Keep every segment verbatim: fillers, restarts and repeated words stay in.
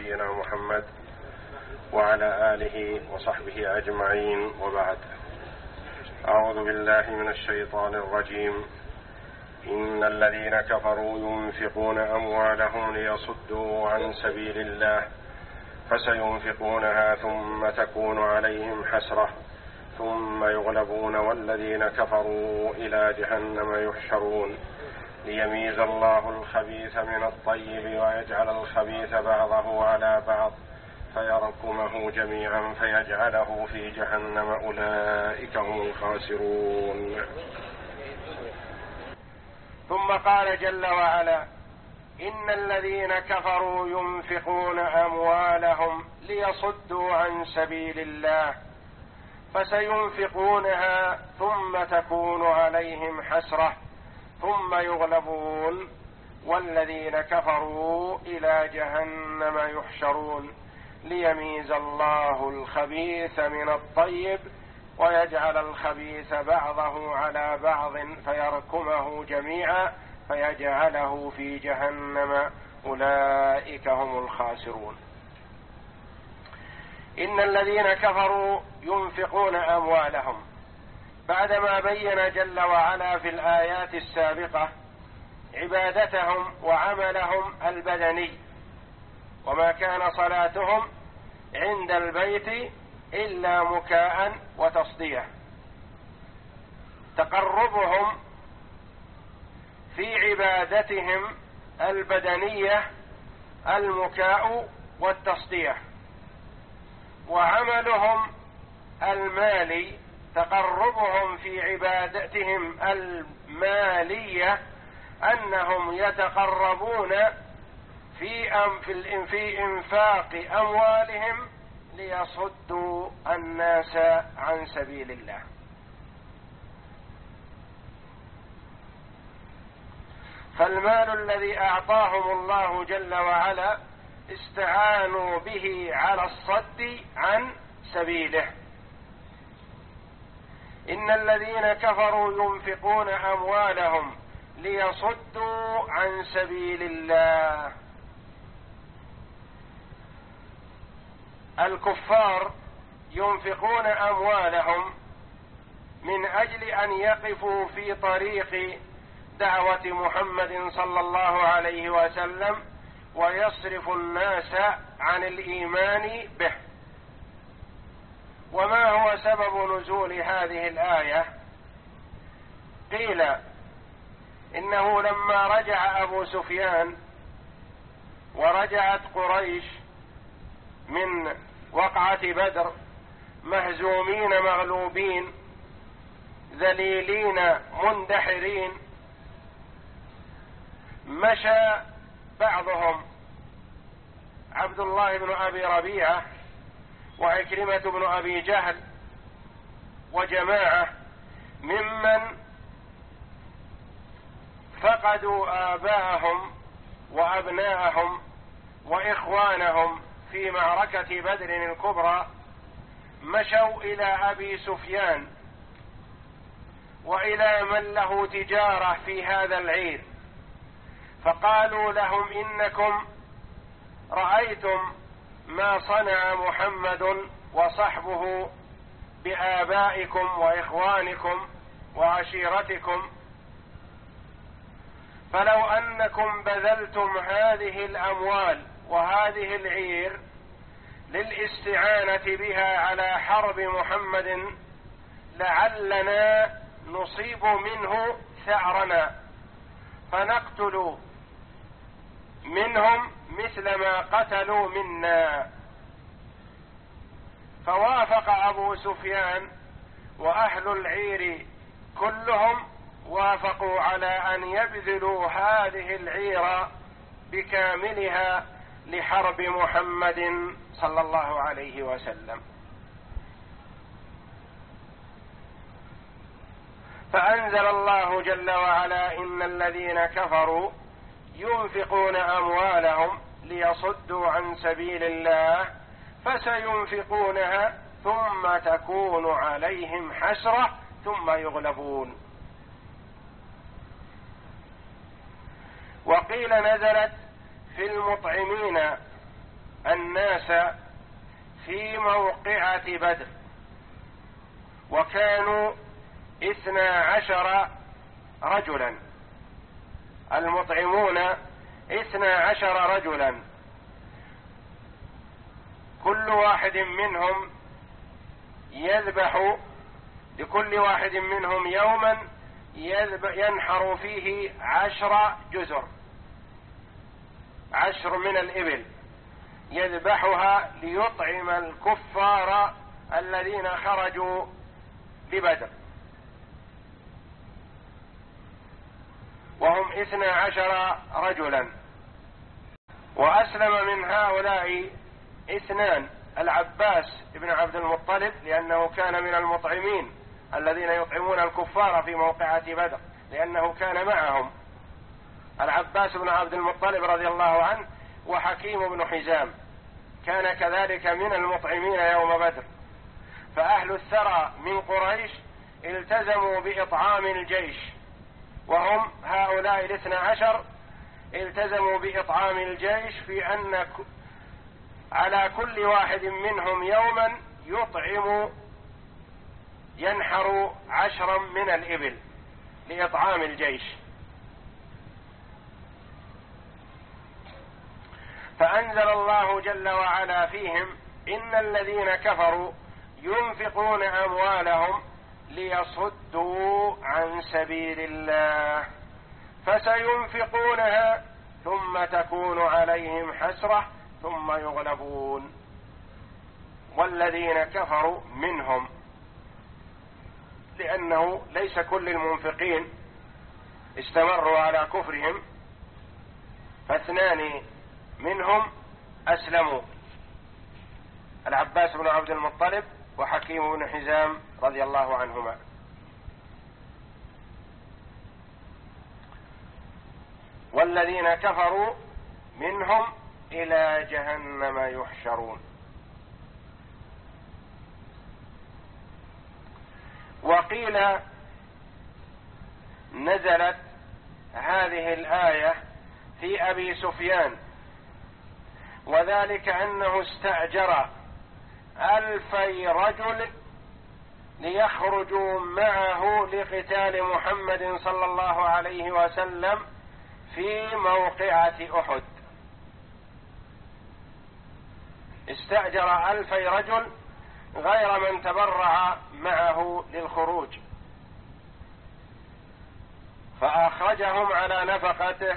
نبينا محمد وعلى آله وصحبه أجمعين، وبعد. أعوذ بالله من الشيطان الرجيم. إن الذين كفروا ينفقون أموالهم ليصدوا عن سبيل الله فسينفقونها ثم تكون عليهم حسرة ثم يغلبون والذين كفروا إلى جهنم يحشرون ليميز الله الخبيث من الطيب ويجعل الخبيث بعضه على بعض فيركمه جميعا فيجعله في جهنم أولئك هم الخاسرون. ثم قال جل وعلا: إن الذين كفروا ينفقون أموالهم ليصدوا عن سبيل الله فسينفقونها ثم تكون عليهم حسرة ثم يغلبون والذين كفروا إلى جهنم يحشرون ليميز الله الخبيث من الطيب ويجعل الخبيث بعضه على بعض فيركمه جميعا فيجعله في جهنم أولئك هم الخاسرون. إن الذين كفروا ينفقون أموالهم، بعدما بين جل وعلا في الآيات السابقة عبادتهم وعملهم البدني وما كان صلاتهم عند البيت إلا مكاء وتصدية، تقربهم في عبادتهم البدنية المكاء والتصدية، وعملهم المالي تقربهم في عبادتهم المالية أنهم يتقربون في أم في, في إنفاق أموالهم ليصدوا الناس عن سبيل الله. فالمال الذي أعطاهم الله جل وعلا استعانوا به على الصد عن سبيله. إن الذين كفروا ينفقون أموالهم ليصدوا عن سبيل الله. الكفار ينفقون أموالهم من أجل أن يقفوا في طريق دعوة محمد صلى الله عليه وسلم ويصرف الناس عن الإيمان به. وما هو سبب نزول هذه الآية؟ قيل إنه لما رجع أبو سفيان ورجعت قريش من وقعة بدر مهزومين مغلوبين ذليلين مندحرين، مشى بعضهم عبد الله بن أبي ربيعة وعكرمة بن أبي جهل وجماعة ممن فقدوا آباءهم وأبناءهم وإخوانهم في معركة بدر الكبرى، مشوا إلى أبي سفيان وإلى من له تجارة في هذا العير، فقالوا لهم: إنكم رأيتم ما صنع محمد وصحبه بآبائكم وإخوانكم وعشيرتكم، فلو أنكم بذلتم هذه الأموال وهذه العير للاستعانة بها على حرب محمد لعلنا نصيب منه ثأرنا فنقتل منهم مثل ما قتلوا منا. فوافق أبو سفيان وأهل العير كلهم وافقوا على أن يبذلوا هذه العير بكاملها لحرب محمد صلى الله عليه وسلم. فأنزل الله جل وعلا: إن الذين كفروا ينفقون أموالهم ليصدوا عن سبيل الله فسينفقونها ثم تكون عليهم حسرة ثم يغلبون. وقيل نزلت في المطعمين الناس في موقعة بدر، وكانوا اثنا عشر رجلا، المطعمون اثنا عشر رجلا، كل واحد منهم يذبح، لكل واحد منهم يوما ينحر فيه عشر جزر، عشر من الإبل يذبحها ليطعم الكفار الذين خرجوا لبدر، وهم اثنا عشر رجلا. وأسلم من هؤلاء اثنان، العباس بن عبد المطلب لأنه كان من المطعمين الذين يطعمون الكفار في موقعة بدر، لأنه كان معهم، العباس بن عبد المطلب رضي الله عنه، وحكيم بن حزام كان كذلك من المطعمين يوم بدر. فأهل الثرى من قريش التزموا بإطعام الجيش، وهم هؤلاء الاثنى عشر التزموا بإطعام الجيش في أن على كل واحد منهم يوما يطعم ينحر عشرا من الإبل لإطعام الجيش. فأنزل الله جل وعلا فيهم: إن الذين كفروا ينفقون أموالهم ليصدوا عن سبيل الله فسينفقونها ثم تكون عليهم حسرة ثم يغلبون. والذين كفروا منهم، لأنه ليس كل المنفقين استمروا على كفرهم، فاثنان منهم أسلموا، العباس بن عبد المطلب وحكيم بن حزام رضي الله عنهما. والذين كفروا منهم إلى جهنم يحشرون. وقيل نزلت هذه الآية في أبي سفيان، وذلك أنه استأجر ألفي رجل ليخرجوا معه لقتال محمد صلى الله عليه وسلم في موقعة أحد. استأجر ألفي رجل غير من تبرع معه للخروج، فأخرجهم على نفقته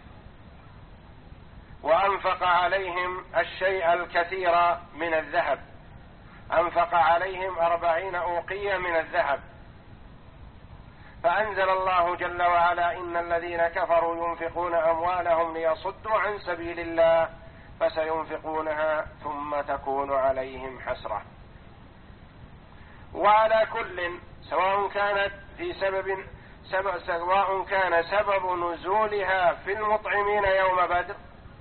وأنفق عليهم الشيء الكثير من الذهب، أنفق عليهم أربعين أوقية من الذهب. فأنزل الله جل وعلا: إن الذين كفروا ينفقون أموالهم ليصدوا عن سبيل الله فسينفقونها ثم تكون عليهم حسرة. وعلى كل، سواء كانت في سبب سبب سواء كان سبب نزولها في المطعمين يوم بدر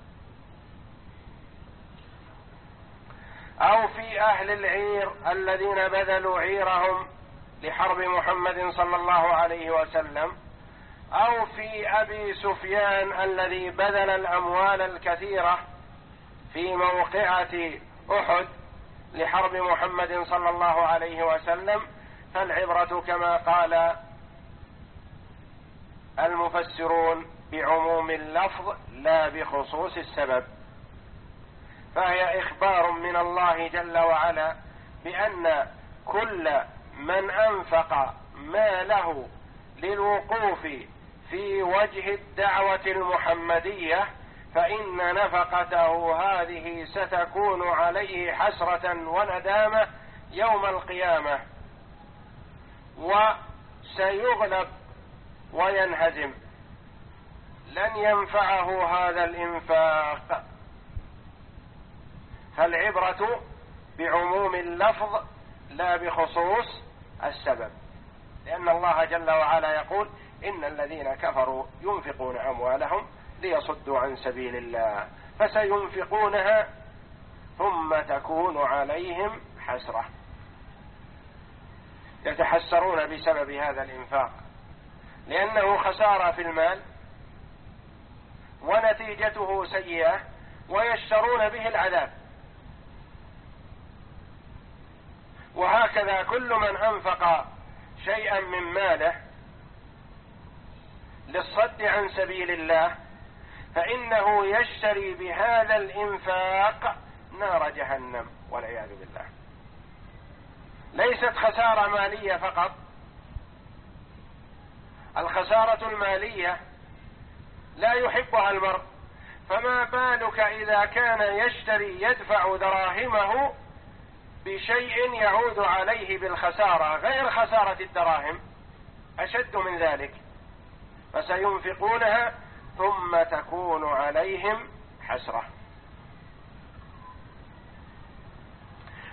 أو في أهل العير الذين بذلوا عيرهم لحرب محمد صلى الله عليه وسلم، أو في أبي سفيان الذي بذل الأموال الكثيرة في موقعة أحد لحرب محمد صلى الله عليه وسلم، فالعبرة كما قال المفسرون بعموم اللفظ لا بخصوص السبب. فهي إخبار من الله جل وعلا بأن كل من أنفق ماله للوقوف في وجه الدعوة المحمدية فإن نفقته هذه ستكون عليه حسرة وندامة يوم القيامة، وسيغلب وينهزم، لن ينفعه هذا الإنفاق. فالعبرة بعموم اللفظ لا بخصوص السبب، لأن الله جل وعلا يقول: إن الذين كفروا ينفقون أموالهم ليصدوا عن سبيل الله فسينفقونها ثم تكون عليهم حسرة، يتحسرون بسبب هذا الإنفاق، لأنه خسارة في المال ونتيجته سيئة، ويشترون به العذاب. وهكذا كل من أنفق شيئا من ماله للصد عن سبيل الله فإنه يشتري بهذا الإنفاق نار جهنم والعياذ بالله. ليست خسارة مالية فقط، الخسارة المالية لا يحبها المرء، فما بالك إذا كان يشتري يدفع دراهمه بشيء يعود عليه بالخسارة غير خسارة الدراهم، أشد من ذلك. فسينفقونها ثم تكون عليهم حسرة.